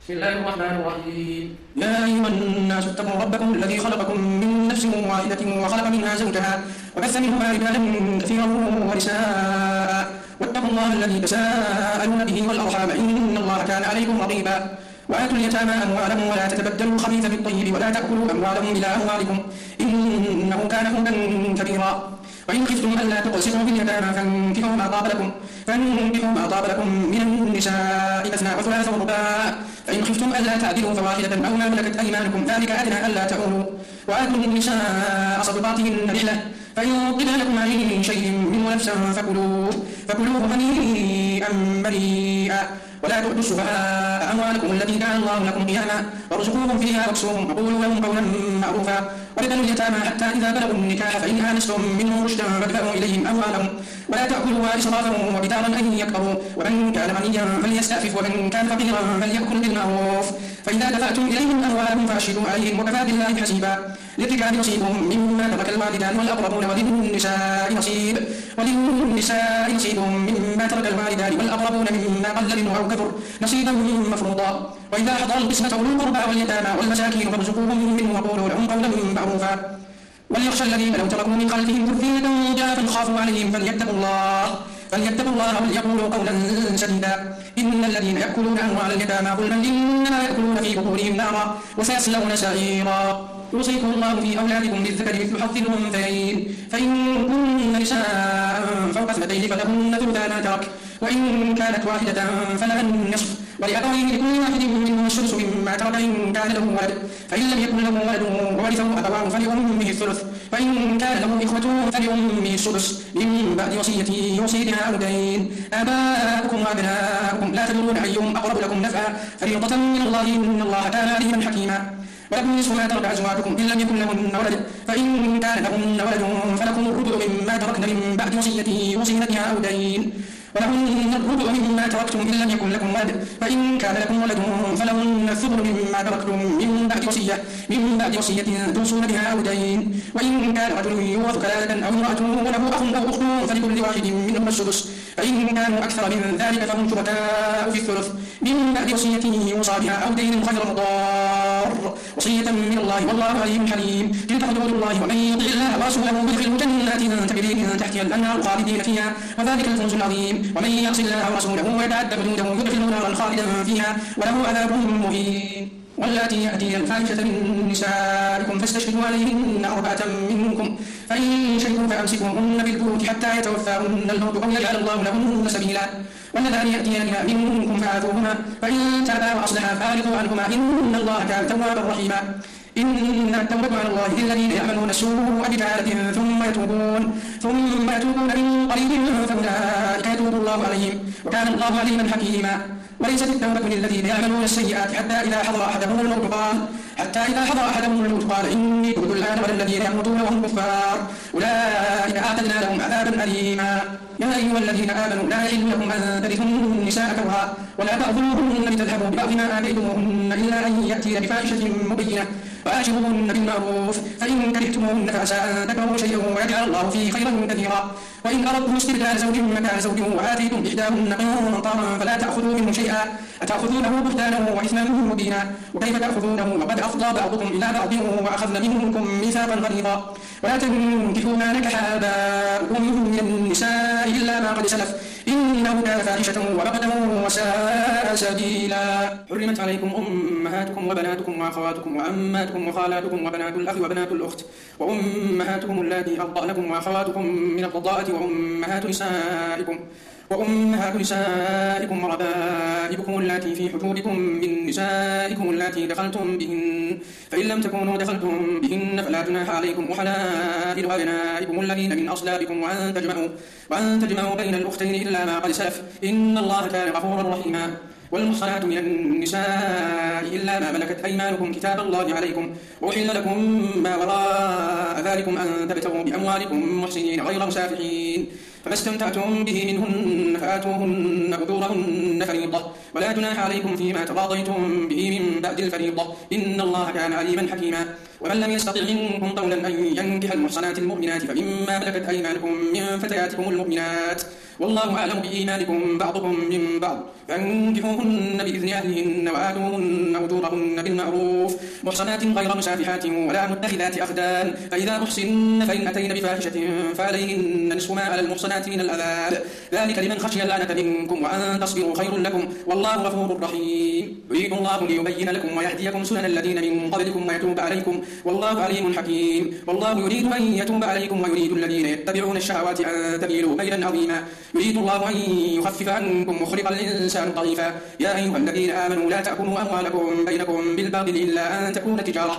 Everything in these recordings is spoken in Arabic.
بسم الله الرحمن الرحيم. يا أيها الناس اتقوا ربكم الذي خلقكم من نفس واحدة وخلق منها زوجها وبث منهما رجالا كثيرا ونساء واتقوا الله الذي تساءلون به والأرحام إن الله كان عليكم رقيبا وآتوا اليتامى أموالهم ولا تتبدلوا الخبيث بالطيب ولا تأكلوا أموالهم إلى أموالكم إنه كان حوبا كبيرا وإن خفتم ألا تقسطوا في اليتامى فانكحوا ما طاب لكم من النساء مثنى وثلاث ورباع فإن خفتم ألا تعدلوا فواحدة أو ما ملكت أيمانكم ذلك أدنى ألا تعولوا وآتوا النساء صدقاتهن نحلة فإن طبن لكم عن شيء منه نفسا فكلوه هنيئا مريئا ولا تؤتوا السفهاء أموالكم التي جعل الله لكم قياما وارزقوهم فيها واكسوهم وقولوا لهم قولا معروفا وابتلوا اليتامى حتى إذا بلغوا النكاح فإن آنستم منهم رشدا فادفعوا إليهم أموالهم ولا تأكلوها إسرافا وبدارا أن يكبروا ومن كان غنيا فليستعفف ومن كان فقيرا فليأكل بالمعروف فإذا دفعتم إليهم أموالهم فأشهدوا عليهم وكفى بالله حسيبا للرجال نصيب مما ترك الوالدان والأقربون وللنساء نصيب مما ترك الوالدان والأقربون مما قل منه أو كثر نصيبا مفروضا وإذا حضر القسمة أولو القربى واليتامى والمساكين فارزقوهم منه وقولوا لهم قولا معروفا وليخشى الذين لو تركوا من خلفهم ذرية ضعافا خافوا عليهم فليتقوا الله وليقولوا قولا سديدا إن الذين يأكلون أموال اليتامى ظلما إنما يأكلون في بطونهم نارا وسيصلون سعيرا يوصيكم الله في أولادكم للذكر مثل حظ الأنثيين فإن كن نساء فوق اثنتين فلهن ثلثا ما ترك وإن كانت واحدة فلها النصف ولأبويه لكل واحد منهم السدس مما ترك إن كان له ولد فإن لم يكن له ولد وورثه أبواه فلأمه الثلث فإن كان له إخوة فلأمه السدس من بعد وصية يوصي بها أو دين آباؤكم وأبناؤكم لا تدرون أيهم أقرب لكم نفعا فريضة من الله إن الله كان عليما حكيما ولكم نصف ما ترك أزواجكم إن لم يكن لهن ولد فإن كان لهن ولد فلكم الربع مما تركن من بعد وصية يوصين بها أو دين ولهن الربع مما تركتم إن لم يكن لكم ولد فإن كان لكم ولد فلهن الثمن مما تركتم من بعد وصية توصون بها أو دين وإن كان رجل يورث كلالة أو امرأة وله أخ أو أخت فلكل واحد منهما السدس فإن كانوا أكثر من ذلك فهم شركاء في الثلث من بعد وصية يوصى بها أو دين غير مضار وصية من الله والله عليم حليم تلك حدود الله ومن يطع الله ورسوله يدخله جنات تجري من تحتها الأنهار خالدين فيها وذلك الفوز العظيم ومن يعص الله ورسوله ويتعد حدوده يدخله نارا خالدا فيها وله عذاب مهين واللاتي يأتين الفاحشة من نسائكم فاستشهدوا عليهن 4 منكم فإن شهدوا فأمسكوهن بالبيوت حتى يتوفاهن الموت أو يجعل الله لهن سبيلا واللذان يأتينها منكم فآتوهما فإن تابا وأصلحا فأعرضوا عنهما إن الله كان توابا رحيما إن التوبة على الله للذين يعملون السوء بجهالة ثم يتوبون من قريب فأولئك يتوب الله عليهم وكان الله عليما حكيما وليست التوبة للذين يعملون السيئات حتى إذا حضر أحدهم الموت قال إني تبت الآن ولا الذين يموتون وهم كفار أولئك أعتدنا لهم عذابا أليما يا أيها الذين آمنوا لا يحل لكم أن ترثوا النساء كرها ولا تأخذوهن لتذهبوا ببعض ما آتيتموهن إلا أن يأتين بفاحشة مبينة وآشروهن بالمعروف فإن كرهتموهن فعسى أن تكرهوا شيئا ويجعل الله فيه خيرا كثيرا وإن أردتم استبدال زوج مكان زوج وآتيتم إحداهن قنطارا فلا تأخذوا منه شيئا أتأخذونه بهتانا وإثما مبينا وكيف تأخذونه وقد أفضى بعضكم إلى بعض وأخذن منكم ميثاقا غليظا ولا تنكحوا ما نكح آباؤكم من النساء إلا ما قد سلف إنه كان فاحشة ومقتا وساء سبيلا حرمت عليكم أمهاتكم وبناتكم وأخواتكم وعماتكم وخالاتكم وبنات الأخ وبنات الأخت وأمهاتكم اللاتي أرضعنكم وأخواتكم من الرضاعة وأمهات نسائكم وربائبكم اللاتي في حجوركم من نسائكم اللاتي دخلتم بهن فإن لم تكونوا دخلتم بهن فلا جناح عليكم وحلائل أبنائكم الذين من أصلابكم وأن تجمعوا بين الأختين إلا ما قد سلف إن الله كان غفورا رحيما والمحصنات من النساء إلا ما ملكت أيمانكم كتاب الله عليكم وأحل لكم ما وراء ذلكم أن تبتغوا بأموالكم محسنين غير مسافحين فما استمتعتم به منهن فآتوهن أجورهن فريضة ولا جناح عليكم فيما تراضيتم به من بعد الفريضة إن الله كان عليما حكيما ومن لم يستطع منكم طولا أن ينكح المحصنات المؤمنات فمما ملكت أيمانكم من فتياتكم المؤمنات والله أعلم بإيمانكم بعضكم من بعض فانكحوهن بإذن أهلهن وآتوهن أجورهن بالمعروف محصنات غير مسافحات ولا متخذات أخدان فإذا أحصن فإن أتين بفاحشة فعليهن نصف ما على المحصنات من العذاب ذلك لمن خشي اللعنة منكم وأن تصبروا خير لكم والله غفور رحيم يريد الله ليبين لكم ويهديكم سنن الذين من قبلكم ويتوب عليكم والله عليم حكيم والله يريد أن يتوب عليكم ويريد الذين يتبعون الشهوات أن تميلوا ميلا عظيما يريد الله أن يخفف عنكم وخلق الإنسان ضعيفا يا أيها الذين آمنوا لا تأكلوا أموالكم بينكم بالباطل إلا أن تكون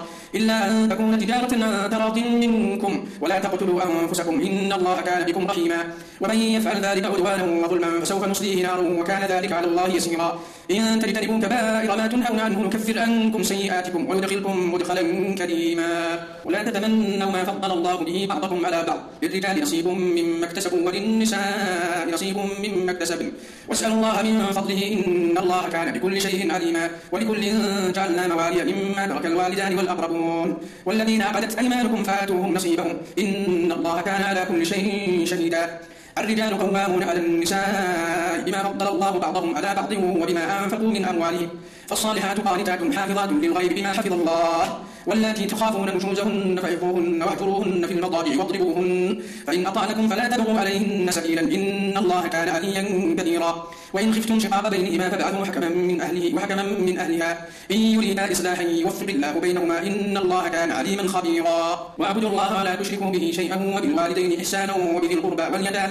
تجارة عن تراض منكم ولا تقتلوا أنفسكم إن الله كان بكم رحيما ومن يفعل ذلك عدوانا وظلما فسوف نصليه نارا وكان ذلك على الله يسيرا إن تجتنبوا كبائر ما تنهون عنه نكفر عنكم سيئاتكم وندخلكم مدخلا كريما ولا تتمنوا ما فضل الله به بعضكم على بعض للرجال نصيب مما اكتسبوا وللنساء نصيب مما اكتسبن واسألوا الله من فضله إن الله كان بكل شيء عليما ولكل جعلنا موالي مما ترك الوالدان والأقربون والذين عقدت أيمانكم فآتوهم نصيبهم إن الله كان على كل شيء شهيدا الرجال قوامون على النساء بما فضل الله بعضهم على بعض وبما أنفقوا من أموالهم فالصالحات قانتات حافظات للغيب بما حفظ الله واللاتي تخافون نشوزهن فعظوهن واهجروهن في المضاجع واضربوهن فإن أطعنكم فلا تبغوا عليهن سبيلا إن الله كان عليا كبيرا وإن خفتم شقاق بينهما فابعثوا حكما من أهله وحكما من أهلها إن يريدا إصلاحا يوفق الله بينهما إن الله كان عليما خبيرا واعبدوا الله ولا تشركوا به شيئا وبالوالدين إحسانا وبذي القربى واليتامى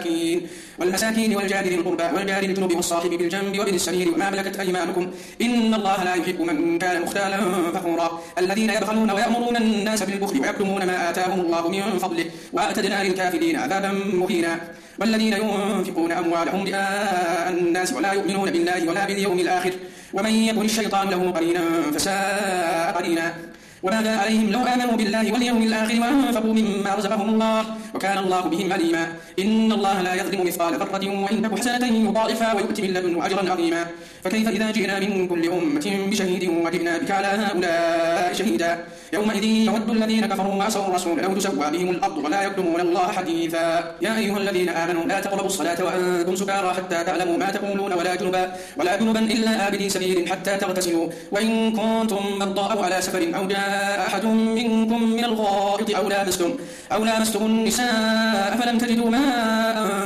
والمساكين والجار ذي القربى والجار الجنب والصاحب بالجنب وابن السبيل وما ملكت أيمانكم إن الله لا يحب من كان مختالا فخورا الذين يبخلون ويأمرون الناس بالبخل ويكتمون ما آتاهم الله من فضله وأعتدنا للكافرين عذابا مهينا والذين ينفقون أموالهم رئاء الناس ولا يؤمنون بالله ولا باليوم الآخر ومن يكن الشيطان له قرينا فساء قرينا وماذا عليهم لو آمنوا بالله واليوم الآخر وأنفقوا مما رزقهم الله وكان الله بهم عليما إن الله لا يظلم مثقال ذرة وإن تك حسنة يضاعفها ويؤتي من لدنه أجرا عظيما فكيف إذا جئنا من كل أمة بشهيد وجئنا بك على هؤلاء شهيدا يومئذ يود الذين كفروا وعصوا الرسول لو تسوى بهم الأرض ولا يكتمون الله حديثا يا أيها الذين آمنوا لا تقربوا الصلاة وأنتم سكارى حتى تعلموا ما تقولون ولا جنبا إلا آبدي سبيل حتى تغتسلوا وإن كنتم مرضى أو على سفر أو جاء أحد منكم من الغائط أو لامستم النساء فلم تجدوا ماء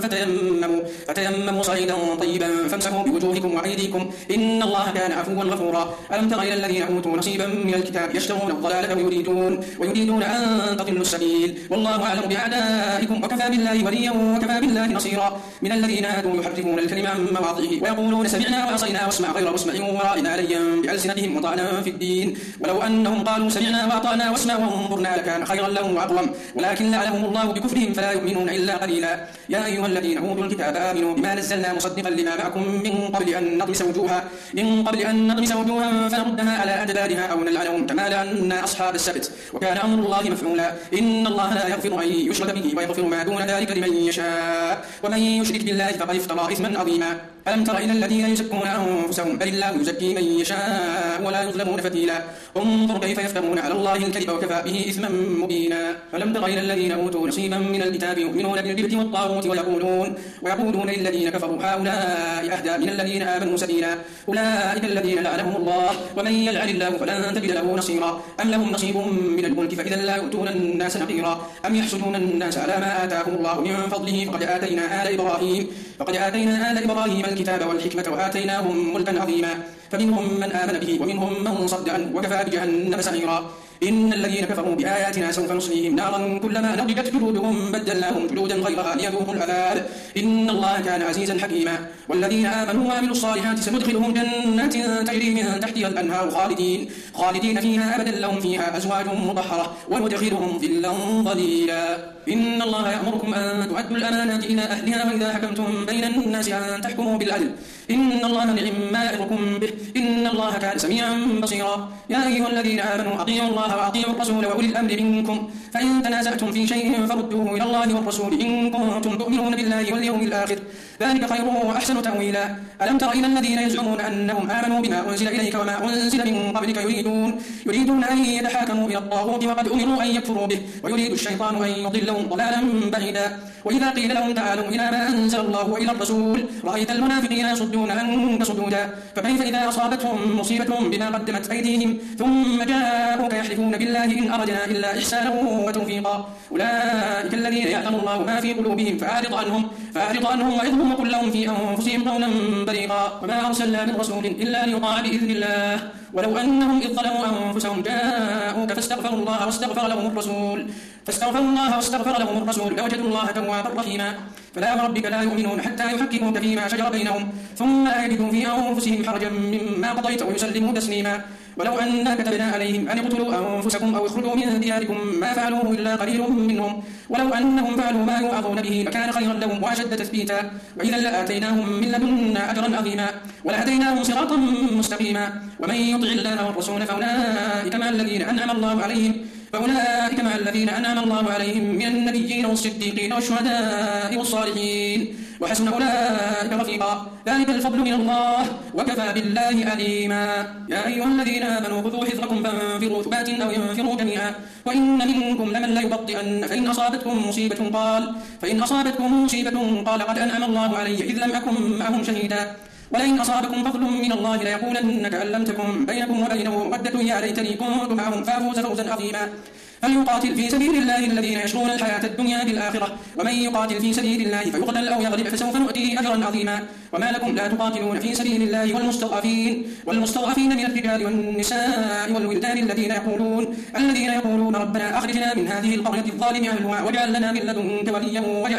فتيمموا صعيدا طيبا فامسحوا بوجوهكم وأيديكم إن الله كان عفوا غفورا ألم تر إلى الذين أوتوا نصيبا من الكتاب يشترون الضلالة ويريدون أن تضلوا السبيل والله أعلم بأعدائكم وكفى بالله وليا وكفى بالله نصيرا من الذين هادوا يحرفون الكلم عن مواضعه ويقولون سمعنا وعصينا واسمع غير مسمع ورائنا ليا بألسنتهم وطعنا في الدين ولو أنهم قالوا سمعنا وأطعنا واسمع وانظرنا لكان خيرا لهم وأقوم ولكن لعنهم الله بكفرهم فلا يؤمنون إلا قليلا يا أيها الذين أوتوا الكتاب آمنوا بما نزلنا مصدقا لما معكم من قبل أن نطمس وجوها فنردها على أدبارها أو نلعنهم كما لعنا أصحاب السبت وكان أمر الله مفعولا إن الله لا يغفر أن يشرك به ويغفر ما دون ذلك لمن يشاء ومن يشرك بالله فقد افترى إثما عظيما ألم تر إلى الذين يزكون أنفسهم بل الله يزكي من يشاء ولا يظلمون فتيلا انظر كيف يفترون على الله الكذب وكفى به إثما مبينا فلم تر إلى الذين أوتوا نصيبا من الكتاب يؤمنون بالجبت والطاغوت ويقولون للذين كفروا هؤلاء أهدى من الذين آمنوا سبيلا أولئك الذين لعنهم الله ومن يلعن الله فلن تجد له نصيرا أم لهم نصيب من الملك فإذا لا يؤتون الناس نقيرا أم يحسدون الناس على ما آتاهم الله من فضله فقد آتينا آل إبراهيم الكتاب والحكمة وآتيناهم ملكا عظيما فمنهم من آمن به ومنهم من صد عنه وكفى بجهنم سعيرا إن الذين كفروا بآياتنا سوف نصليهم نارا كلما نضجت جلودهم بدلناهم جلودا غيرها ليذوقوا العذاب إن الله كان عزيزا حكيما والذين آمنوا وعملوا الصالحات سندخلهم جنات تجري من تحتها الأنهار خالدين فيها أبدا لهم فيها أزواج مطهرة وندخلهم ظلا ظليلا إن الله يأمركم أن تؤدوا الأمانات إلى أهلها وإذا حكمتم بين الناس أن تحكموا بالعدل إن الله نعم ما يأمركم به إن الله كان سميعا بصيرا يا أيها الذين آمنوا أطيعوا الله وأطيعوا الرسول وأولي الأمر منكم فإن تنازعتم في شيء فردوه إلى الله والرسول إن كنتم تؤمنون بالله واليوم الآخر ذلك خير وأحسن تأويلا ألم تر إلى الذين يزعمون أنهم آمنوا بما أنزل إليك وما أنزل من قبلك يريدون أن يتحاكموا إلى الطاغوت وقد أمروا أن يكفروا به ويريد الشيطان أن يضلهم ضلالا بعيدا وإذا قيل لهم تعالوا إلى ما أنزل الله وإلى الرسول رأيت المنافقين يصدون عنك صدودا فكيف إذا أصابتهم مصيبة بما قدمت أيديهم ثم جاءوك يحلفون بالله إن أردنا إلا إحسانا وتوفيقا أولئك الذين يعلم الله ما في قلوبهم فأعرض عنهم وعظهم وقل لهم في أنفسهم قولا بليغا وما أرسلنا من رسول إلا ليطاع بإذن الله ولو أنهم إذ ظلموا أنفسهم جاءوك فاستغفروا الله واستغفر لهم الرسول لوجدوا الله توابا رحيما فلا وربك لا يؤمنون حتى يحكموك فيما شجر بينهم ثم لا يجدوا في أنفسهم حرجا مما قضيت ويسلموا تسليما ولو أننا كتبنا عليهم أن اقتلوا أنفسكم أو اخرجوا من دياركم ما فعلوه إلا قليل منهم ولو أنهم فعلوا ما يوعظون به لكان خيرا لهم وأشد تثبيتا وإذا لآتيناهم من لدنا أجرا عظيما ولهديناهم صراطا مستقيما ومن يطع الله والرسول فأولئك مع الذين أنعم الله عليهم من النبيين والصديقين والشهداء والصالحين وحسن أولئك رفيقا ذلك الفضل من الله وكفى بالله عليما يا أيها الذين آمنوا خذوا حذركم فانفروا ثبات أو ينفروا جميعا وإن منكم لمن ليبطئن فإن أصابتكم مصيبة قال قد أنعم الله علي إذ لم أكن معهم شهيدا ولئن أصابكم فضل من الله ليقولن كأن لم تكن بينكم وبينه مودة يا ليتني كنت معهم فأفوز فوزا عظيما فليقاتل في سبيل الله الذين يشرون الحياة الدنيا بالآخرة ومن يقاتل في سبيل الله فيقتل أو يغلب فسوف نؤتيه أجرا عظيما وما لكم لا تقاتلون في سبيل الله والمستضعفين من الرجال والنساء والولدان الذين يقولون ربنا أخرجنا من هذه القرية الظالم أهلها واجعل لنا من لدنك وليا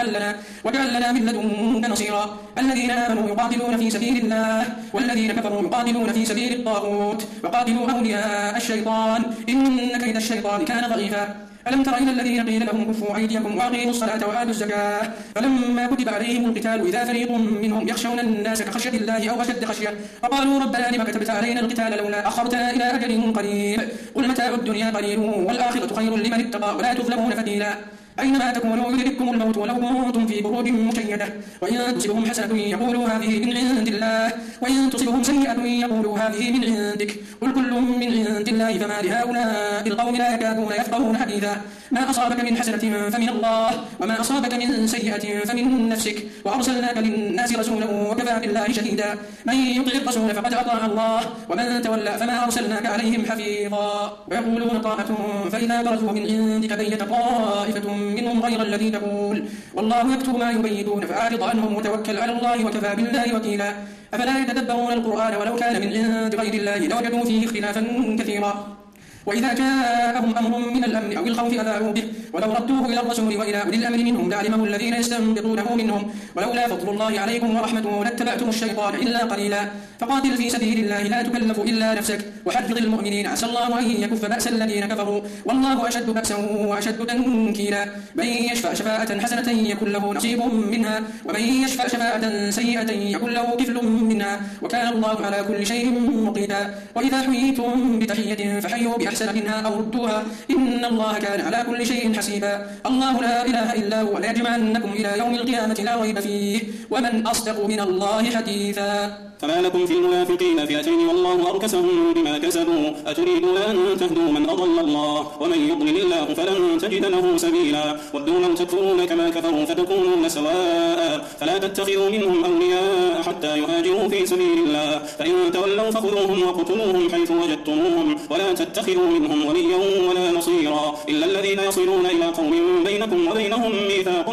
واجعل لنا من لدنك نصيرا الذين آمنوا يقاتلون في سبيل الله والذين كفروا يقاتلون في سبيل الطاغوت وقاتلوا أولياء الشيطان إن كيد الشيطان كان ضعيفا ألم تر إلى الذين قيل لهم كفوا أيديكم وأقيموا الصلاة وآتوا الزكاة فلما كتب عليهم القتال إذا فريق منهم يخشون الناس كخشية الله أو أشد خشية فقالوا ربنا لم كتبت علينا القتال لولا أخرتنا إلى أجل قريب قل متاع الدنيا قليل والآخرة خير لمن اتقى ولا تظلمون فتيلا أينما تكونوا يدرككم الموت ولو كنتم في بروج مشيدة وإن تصبهم حسنة يقولوا هذه من عند الله وإن تصبهم سيئة يقولوا هذه من عندك قل كل من عند الله فما لهؤلاء القوم لا يكادون يفقهون حديثا ما أصابك من حسنة فمن الله وما أصابك من سيئة فمن نفسك وأرسلناك للناس رسولا وكفى بالله شهيدا من يطع الرسول فقد أطاع الله ومن تولى فما أرسلناك عليهم حفيظا ويقولون طاعة فإذا برزوا من عندك بيت طائفة منهم غير الذي تقول والله يكتب ما يبيتون فأعرض عنهم وتوكل على الله وكفى بالله وكيلا أفلا يتدبرون القرآن ولو كان من عند غير الله لوجدوا فيه اختلافا كثيرا وإذا جاءهم أمر من الأمن أو الخوف أذاعوا به ولو ردوه إلى الرسول وإلى أولي الأمر منهم لعلمه الذين يستنبطونه منهم ولولا فضل الله عليكم ورحمته لاتبعتم الشيطان إلا قليلا فقاتل في سبيل الله لا تكلف إلا نفسك وحرض المؤمنين عسى الله أن يكف بأس الذين كفروا والله أشد بأسا وأشد تنكيلا من يشفع شفاعة حسنة يكن له نصيب منها ومن يشفع شفاعة سيئة يكن له كفل منها وكان الله على كل شيء مقيتا وإذا حييتم بتحية فحيوا بأحسن منها أو ردوها إن الله كان على كل شيء حسيبا الله لا إله إلا هو ليجمعنكم إلى يوم القيامة لا ريب فيه ومن أصدق من الله حديثا فما لكم في المنافقين فئتين والله أركسهم بما كسبوا أتريدون أن تهدوا من أضل الله ومن يضلل الله فلن تجد له سبيلا ودوا لو تكفرون كما كفروا فتكونون سواء فلا تتخذوا منهم أولياء حتى يهاجروا في سبيل الله فإن تولوا فخذوهم وقتلوهم حيث وجدتموهم ولا تتخذوا منهم وليا ولا نصيرا إلا الذين يصلون إلى قوم بينكم وبينهم ميثاق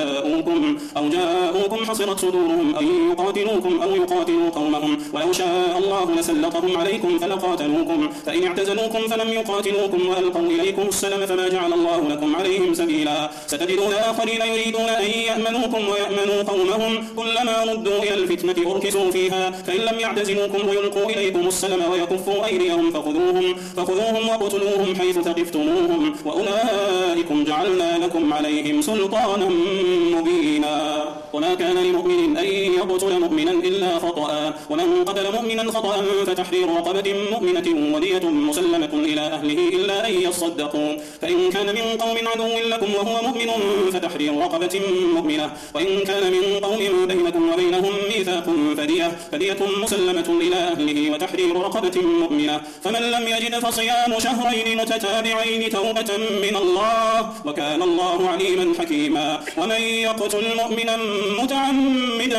أو جاءوكم حصرت صدورهم أن يقاتلوكم أو يقاتلوا قومهم ولو شاء الله لسلطهم عليكم فلقاتلوكم فإن اعتزلوكم فلم يقاتلوكم وألقوا إليكم السلم فما جعل الله لكم عليهم سبيلا ستجدون آخرين يريدون أن يأمنوكم ويأمنوا قومهم كلما ردوا إلى الفتنة أركسوا فيها فإن لم يعتزلوكم ويلقوا إليكم السلم ويكفوا أيديهم فخذوهم وقتلوهم حيث ثقفتموهم وأولئكم جعلنا لكم عليهم سلطانا مبينا وما كان لمؤمن أن يقتل مؤمنا إلا خطأ ومن قتل مؤمنا خطأ فتحرير رقبة مؤمنة ودية مسلمة إلى أهله إلا أن يصدقوا فإن كان من قوم عدو لكم وهو مؤمن فتحرير رقبة مؤمنة وإن كان من قوم بينكم وبينهم ميثاق فدية مسلمة إلى أهله وتحرير رقبة مؤمنة فمن لم يجد فصيام شهرين متتابعين توبة من الله وكان الله عليما حكيما ومن يقتل مؤمنا متعمدا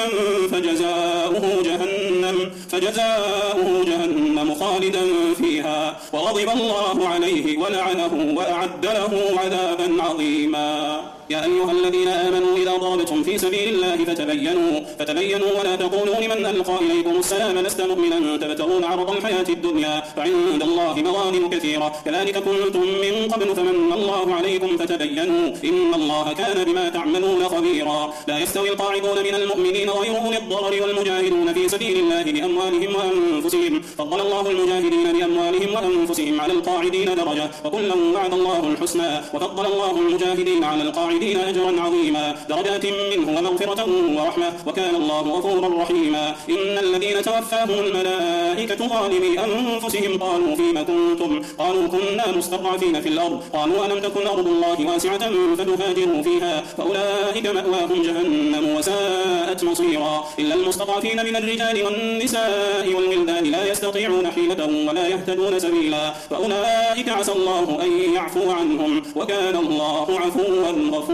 فجزاؤه جهنم خالدا فيها وغضب الله عليه ولعنه وأعد له عذابا عظيما يا أيها الذين آمنوا إذا ضربتم في سبيل الله فتبينوا ولا تقولوا لمن ألقى إليكم السلام لست مؤمنا تبتغون عرض الحياة الدنيا فعند الله مغانم كثيرة كذلك كنتم من قبل فمن الله عليكم فتبينوا إن الله كان بما تعملون خبيرا لا يستوي القاعدون من المؤمنين غير أولي الضرر والمجاهدون في سبيل الله بأموالهم وأنفسهم فضل الله المجاهدين بأموالهم وأنفسهم على القاعدين درجة وكلا وعد الله الحسنى وفضل الله المجاهدين على القاعدين أجرا عظيما درجات منه ومغفرة ورحمة وكان الله غفورا رحيما إن الذين توفاهم الملائكة ظالمي أنفسهم قالوا فيما كنتم قالوا كنا مستضعفين في الأرض قالوا ألم تكن أرض الله واسعة فتهاجروا فيها فأولئك مأواهم جهنم وساءت مصيرا إلا المستضعفين من الرجال والنساء والولدان لا يستطيعون حيلة ولا يهتدون سبيلا فأولئك عسى الله أن يعفو عنهم وكان الله عفوا غفورا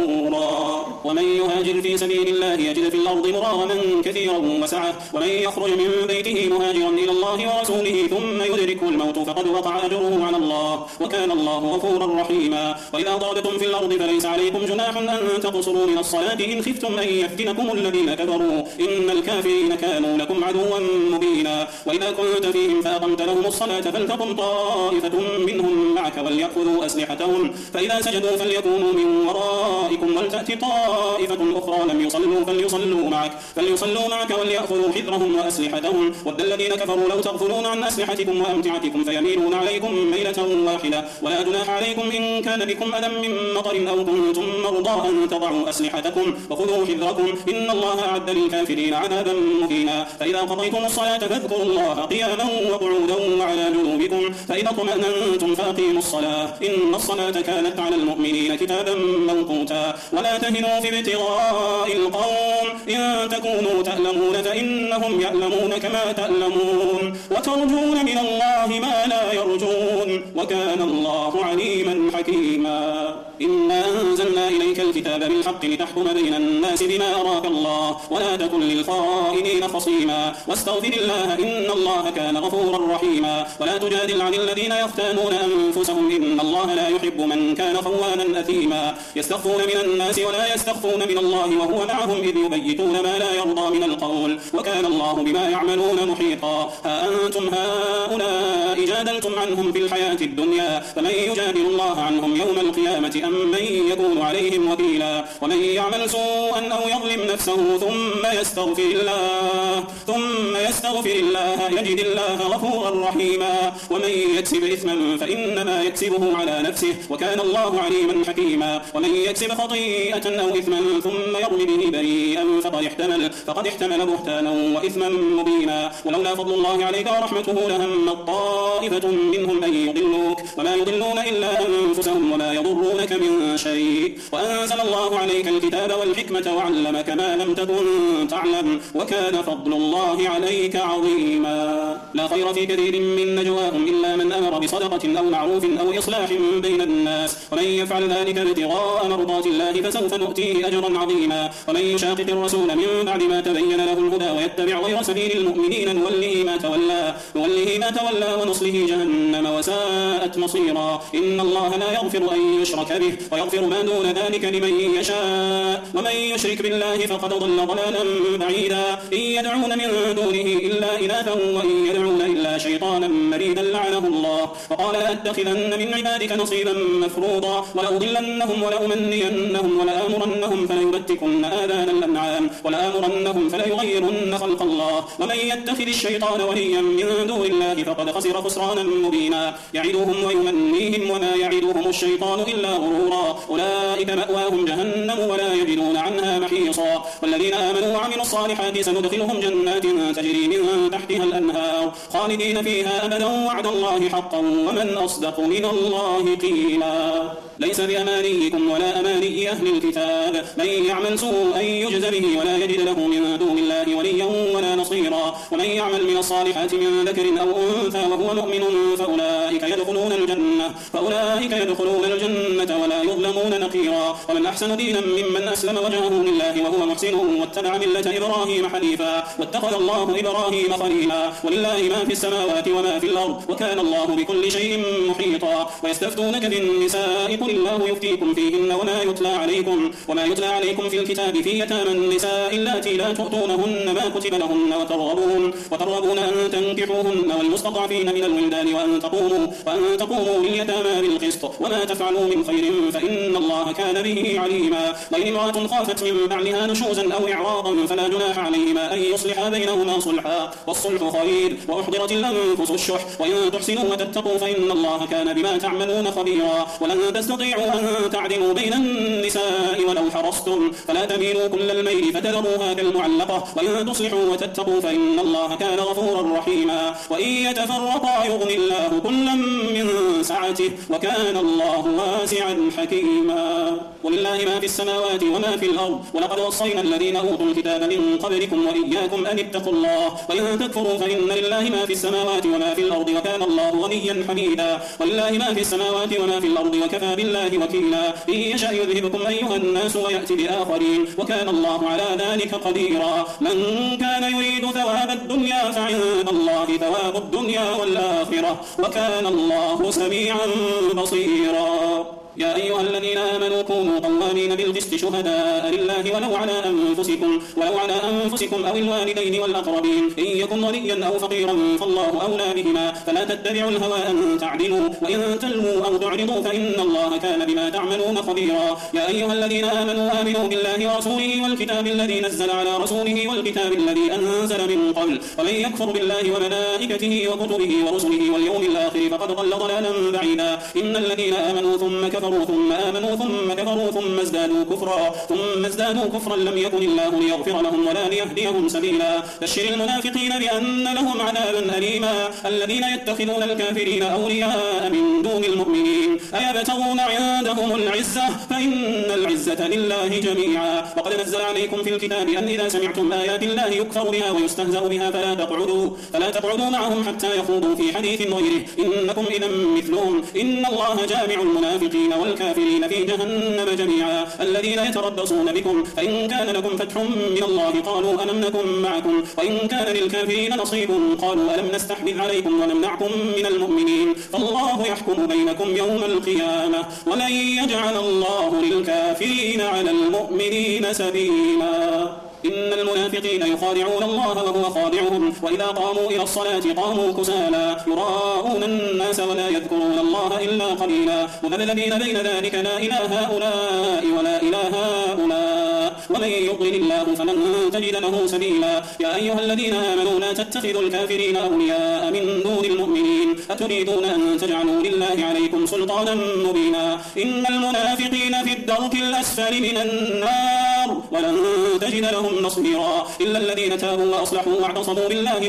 ومن يهاجر في سبيل الله يجد في الأرض مراغما كثيرا وسعة ومن يخرج من بيته مهاجرا إلى الله ورسوله ثم يدركه الموت فقد وقع أجره على الله وكان الله غفورا رحيما وإذا ضربتم في الأرض فليس عليكم جناح أن تقصروا من الصلاة إن خفتم أن يفتنكم الذين كفروا إن الكافرين كانوا لكم عدوا مبينا وإذا كنت فيهم فأقمت لهم الصلاة فلتقم طائفة منهم معك وليأخذوا أسلحتهم فإذا سجدوا فليكونوا من ورائكم ولتأتي طائفة أخرى لم يصلوا فليصلوا معك وليأخذوا حذرهم وأسلحتهم ود الذين كفروا لو تغفلون عن أسلحتكم وأمتعتكم فيميلون عليكم ميلة واحدة ولا جناح عليكم إن كان بكم أذى من مطر أو كنتم مرضى أن تضعوا أسلحتكم وخذوا حذركم إن الله أعد للكافرين عذابا مهينا فإذا قضيتم الصلاة فاذكروا الله قياما وقعودا وعلى جنوبكم فإذا اطمأننتم فأقيموا الصلاة إن الصلاة كانت على المؤمنين كتابا موقوتا ولا تهنوا في ابتغاء القوم إن تكونوا تألمون فإنهم يألمون كما تألمون وترجون من الله ما لا يرجون وكان الله عليما حكيما إنا أنزلنا إليك الكتاب بالحق لتحكم بين الناس بما أراك الله ولا تكن للخائنين خصيما واستغفر الله إن الله كان غفورا رحيما ولا تجادل عن الذين يختانون أنفسهم إن الله لا يحب من كان خوانا أثيما يستخفون من الناس ولا يستخفون من الله وهو معهم إذ يبيتون ما لا يرضى من القول وكان الله بما يعملون محيطا ها أنتم هؤلاء جادلتم عنهم في الحياة الدنيا فمن يجادل الله عنهم يوم القيامة أم من يكون عليهم وكيلا ومن يعمل سوءا أو يظلم نفسه ثم يستغفر الله يجد الله غفورا رحيما ومن يكسب إثما فإنما يكسبه على نفسه وكان الله عليما حكيما ومن يكسب خطيئة أو إثما ثم يرمي به بريئا فقد احتمل بهتانا وإثما مبينا ولولا فضل الله عليك ورحمته لهم طائفة منهم أن يضلوك وما يضلون إلا أنفسهم وما يضرونك من شيء وأنزل الله عليك الكتاب والحكمة وعلمك ما لم تكن تعلم وكان فضل الله عليك عظيما لا خير في كثير من نجواهم إلا من أمر بصدقة أو معروف أو إصلاح بين الناس ومن يفعل ذلك ابتغاء مرضات الله فسوف نؤتيه أجرا عظيما ومن يشاقق الرسول من بعد ما تبين له الهدى ويتبع غير سبيل المؤمنين نوله ما تولى ونصله جهنم وساءت مصيرا إن الله لا يغفر أن يشرك به ويغفر ما دون ذلك لمن يشاء ومن يشرك بالله فقد ضل ضلالا بعيدا إن يدعون من دونه إلا إناثا وإن يدعون إلا شيطانا مريدا لعنه الله وقال لأتخذن من عبادك نصيبا مفروضا ولأضلنهم ولأمنينهم ولآمرنهم فليبتكن آذان الأنعام ولآمرنهم فليغيرن خلق الله ومن يتخذ الشيطان وليا من دون الله فقد خسر خسرانا سلطانا مبينا يعدهم ويمنيهم وما يعدهم الشيطان إلا غرورا أولئك مأواهم جهنم ولا يجدون عنها محيصا والذين آمنوا وعملوا الصالحات سندخلهم جنات تجري من تحتها الأنهار خالدين فيها أبدا وعد الله حقا ومن أصدق من الله قيلا ليس بأمانيكم ولا أماني أهل الكتاب من يعمل سوءا يجز به ولا يجد له من دون الله وليا ولا نصيرا ومن يعمل من الصالحات من ذكر أو أنثى وهو مؤمن فأولئك يدخلون الجنة ولا يظلمون نقيرا ومن أحسن دينا ممن أسلم وجهه لله وهو محسن واتبع ملة إبراهيم حنيفا واتخذ الله إبراهيم خليلا ولله ما في السماوات وما في الأرض وكان الله بكل شيء محيطا ويستفتونك في النساء قل الله يفتيكم فيهن وما يتلى عليكم في الكتاب في يتامى النساء اللاتي لا تؤتونهن ما كتب لهن وترغبون أن تنكحوهن والمستضعفين من الولدان وأن تقوموا لليتامى بالقسط وما تفعلوا من خير فإن الله كان به عليما وإن امرأة خافت من بعلها نشوزا أو إعراضا فلا جناح عليهما أن يصلحا بينهما صلحا والصلح خير وأحضرت الأنفس الشح وإن تحسنوا وتتقوا فإن الله كان بما تعملون خبيرا ولن تستطيعوا أن تعدلوا بين النساء ولو حرصتم فلا تميلوا كل الميل فتذروها كالمعلقة وإن تصلحوا وتتقوا فإن الله كان غفورا رحيما وإن يتفرقا يغني الله كلا من سعته وكان الله واسعا حكيما ولله ما في السماوات وما في الأرض ولقد وصينا الذين أوتوا الكتاب من قبلكم وإياكم أن اتقوا الله وإن تكفروا فإن لله ما في السماوات وما في الأرض وكان الله غنيا حميدا ولله ما في السماوات وما في الأرض وكفى بالله وكيلا إن يشاء يذهبكم أيها الناس ويأتي بآخرين وكان الله على ذلك قديرا من كان يريد ثواب الدنيا فعند الله ثواب الدنيا والآخرة وكان الله سميعا بصيرا يا أيها الذين آمنوا كونوا قوامين بالقسط شهداء لله ولو على أنفسكم أو الوالدين والأقربين إن يكن غنيا أو فقيرا فالله أولى بهما فلا تتبعوا الهوى أن تعدلوا وإن تلووا أو تعرضوا فإن الله كان بما تعملون خبيرا يا أيها الذين آمنوا بالله ورسوله والكتاب الذي نزل على رسوله والكتاب الذي أنزل من قبل ومن يكفر بالله وملائكته وكتبه ورسله واليوم الآخر فقد ضل ضلالا بعيدا إن الذين آمنوا ثم كفروا ثم آمنوا ثم كفروا ثم ازدادوا كفرا لم يكن الله ليغفر لهم ولا ليهديهم سبيلا بشر المنافقين بأن لهم عذابا أليما الذين يتخذون الكافرين أولياء من دون المؤمنين أيبتغون عندهم العزة فإن العزة لله جميعا وقد نزل عليكم في الكتاب أن إذا سمعتم آيات الله يكفر بها ويستهزأ بها فلا تقعدوا معهم حتى يخوضوا في حديث غيره إنكم إذا مثلهم إن الله جامع المنافقين والكافرين في جهنم جميعا الذين يتربصون بكم فإن كان لكم فتح من الله قالوا ألم نكن معكم وإن كان للكافرين نصيب قالوا ألم نستحوذ عليكم ونمنعكم من المؤمنين فالله يحكم بينكم يوم القيامة ولن يجعل الله للكافرين على المؤمنين سبيلا إن المنافقين يخادعون الله وهو خادعهم وإذا قاموا إلى الصلاة قاموا كسالى يراءون الناس ولا يذكرون الله إلا قليلا مذبذبين بين ذلك لا إله هؤلاء ولا إله هؤلاء ومن يضلل الله فلن تجد له سبيلا يا أيها الذين آمنوا لا تتخذوا الكافرين أولياء من دون المؤمنين أتريدون أن تجعلوا لله عليكم سلطانا مبينا إن المنافقين في الدرك الأسفل من النار ولن تجد لهم نصيرا إلا الذين تابوا وأصلحوا واعتصموا بالله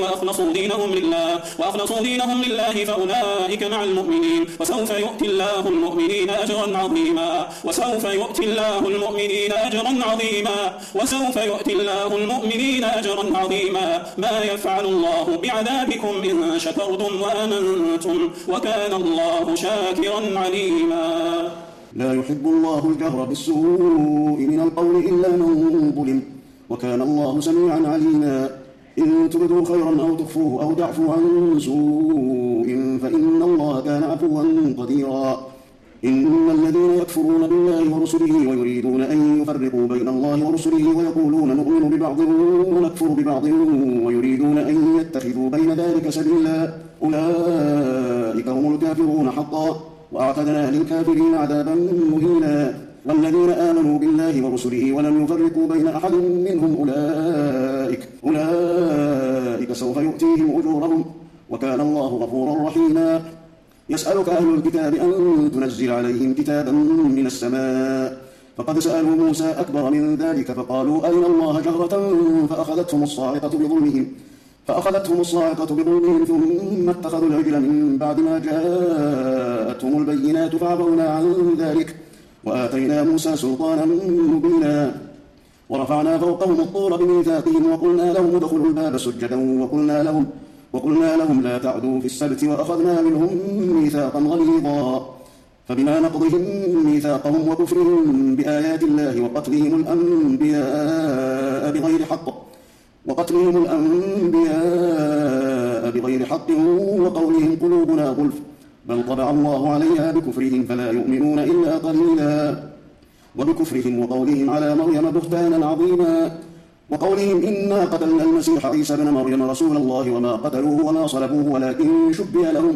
وأخلصوا دينهم لله فأولئك مع المؤمنين وسوف يؤتي الله المؤمنين أجرا عظيما ما يفعل الله بعذابكم إن شكرتم وآمنتم وكان الله شاكرا عليما لا يحب الله الجهر بالسوء من القول إلا من ظلم وكان الله سميعا عليما إن تبدوا خيرا أو تخفوه أو تعفوا عن سوء فإن الله كان عفوا قديرا إن الذين يكفرون بالله ورسله ويريدون أن يفرقوا بين الله ورسله ويقولون نؤمن ببعض ونكفر ببعض ويريدون أن يتخذوا بين ذلك سبيلا أولئك هم الكافرون حقا وأعتدنا للكافرين عذابا مهينا والذين آمنوا بالله ورسله ولم يفرقوا بين أحد منهم أولئك سوف يؤتيهم أجورهم وكان الله غفورا رحيما. يسألك أهل الكتاب أن تنزل عليهم كتابا من السماء، فقد سألوا موسى أكبر من ذلك فقالوا أرنا الله جهرة فأخذتهم الصاعقة بظلمهم ثم اتخذوا العجل من بعد ما جاءتهم البينات فعفونا عن ذلك وآتينا موسى سلطانا مبينا. ورفعنا فوقهم الطور بميثاقهم وقلنا لهم ادخلوا الباب سجدا وقلنا لهم لا تعدوا في السبت وأخذنا منهم ميثاقا غليظا. فبما نقضهم ميثاقهم وكفرهم بآيات الله وقتلهم الأنبياء بغير حق وقولهم قلوبنا غلف بل طبع الله عليها بكفرهم فلا يؤمنون إلا قليلا. وبكفرهم وقولهم على مريم بهتانا عظيما، وقولهم إنا قتلنا المسيح عيسى ابن مريم رسول الله وما قتلوه وما صلبوه ولكن شبه لهم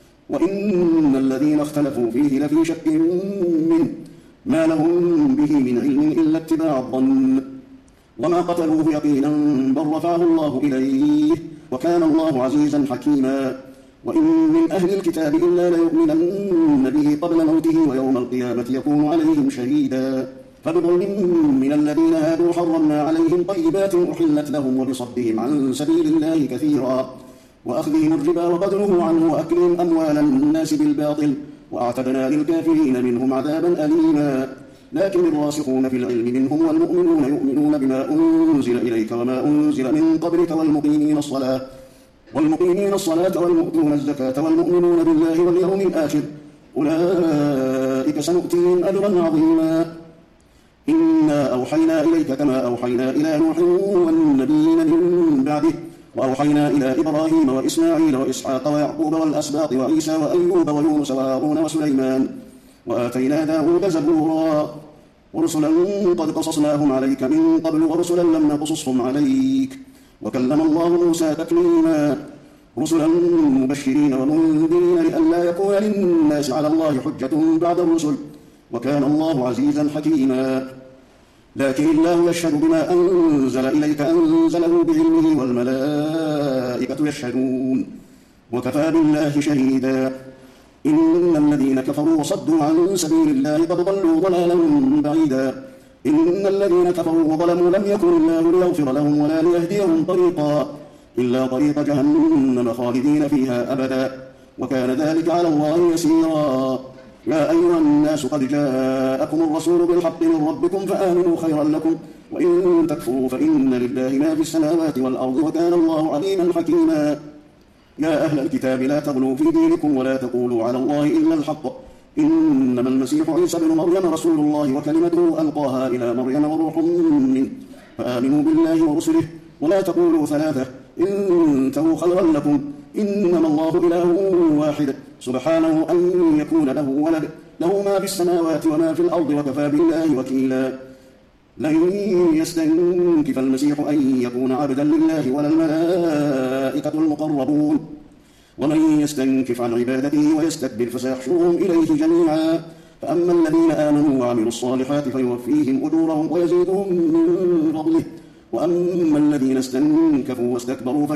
وإن الذين اختلفوا فيه لفي شك منه ما لهم به من علم إلا اتباع الظن وما قتلوه يقينا بل رفعه الله إليه وكان الله عزيزا حكيما. وإن من أهل الكتاب إلا ليؤمنن به قبل موته ويوم القيامة يكون عليهم شهيدا. فبظلم من الذين هادوا حرمنا عليهم طيبات أحلت لهم وبصدهم عن سبيل الله كثيرا وأخذهم الربا وقدره عنه وأكلهم أموال الناس بالباطل وأعتدنا للكافرين منهم عذابا أليما. لكن الراسخون في العلم منهم والمؤمنون يؤمنون بما أنزل إليك وما أنزل من قبلك والمقيمين الصلاة والمؤتون الزكاة والمؤمنون بالله واليوم الآخر أولئك سنؤتيهم أجرا عظيما. إنا أوحينا إليك كما أوحينا إلى نوح والنبيين من بعده وأوحينا إلى إبراهيم وإسماعيل وإسحاق ويعقوب والأسباط وعيسى وأيوب ويونس وهارون وسليمان وآتينا داود زبورا ورسلا قد قصصناهم عليك من قبل ورسلا لم نقصصهم عليك وكلم الله موسى تكليما. رسلا مبشرين ومنذرين لئلا يكون للناس على الله حجة بعد الرسل وكان الله عزيزا حكيما. لكن الله يشهد بما أنزل إليك أنزله بعلمه والملائكة يشهدون وكفى بالله شهيدا. إن الذين كفروا وصدوا عن سبيل الله قد ضلوا ضلالا بعيدا. إن الذين كفروا وظلموا لم يكن الله ليغفر لهم ولا ليهديهم طريقا إلا طريق جهنم خالدين فيها أبدا وكان ذلك على الله يسيرا. يا أيها الناس قد جاءكم الرسول بالحق من ربكم فآمنوا خيرا لكم وإن تكفروا فإن لله ما في السماوات والأرض وكان الله عليما حكيما. يا أهل الكتاب لا تغلوا في دينكم ولا تقولوا على الله إلا الحق إنما المسيح عيسى ابن مريم رسول الله وكلمته ألقاها إلى مريم وروح منه فآمنوا بالله ورسله ولا تقولوا ثلاثة انتهوا خيرا لكم إنما الله إله واحد سبحانه أن يكون له ولد له ما في السماوات وما في الأرض وكفى بالله وكيلا. لن يستنكف المسيح أن يكون عبدا لله ولا الملائكة المقربون ومن يستنكف عن عبادته ويستكبر فسيحشرهم إليه جميعا. فأما الذين آمنوا وعملوا الصالحات فيوفيهم أجورهم ويزيدهم من فضله وأما الذين استنكفوا واستكبروا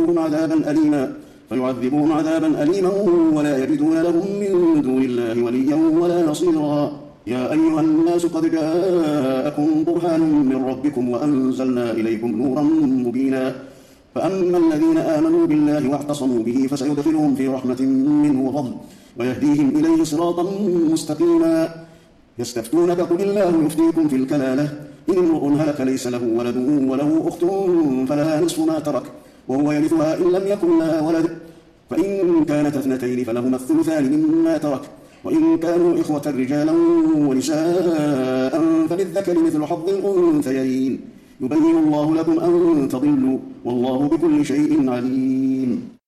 فيعذبهم عذابا أليما ولا يجدون لهم من دون الله وليا ولا نصيرا. يا أيها الناس قد جاءكم برهان من ربكم وأنزلنا إليكم نورا مبينا. فأما الذين آمنوا بالله واعتصموا به فسيدخلهم في رحمة منه وفضل ويهديهم إليه صراطا مستقيما. يستفتونك قل الله يفتيكم في الكلالة إن امرؤ هلك ليس له ولد وله أخت فلها نصف ما ترك وهو يرثها إن لم يكن لها ولد فإن كانت اثنتين فلهما الثلثان مما ترك وإن كانوا إخوة رجالا ونساء فللذكر مثل حظ الأنثيين يبين الله لكم أن تضلوا والله بكل شيء عليم.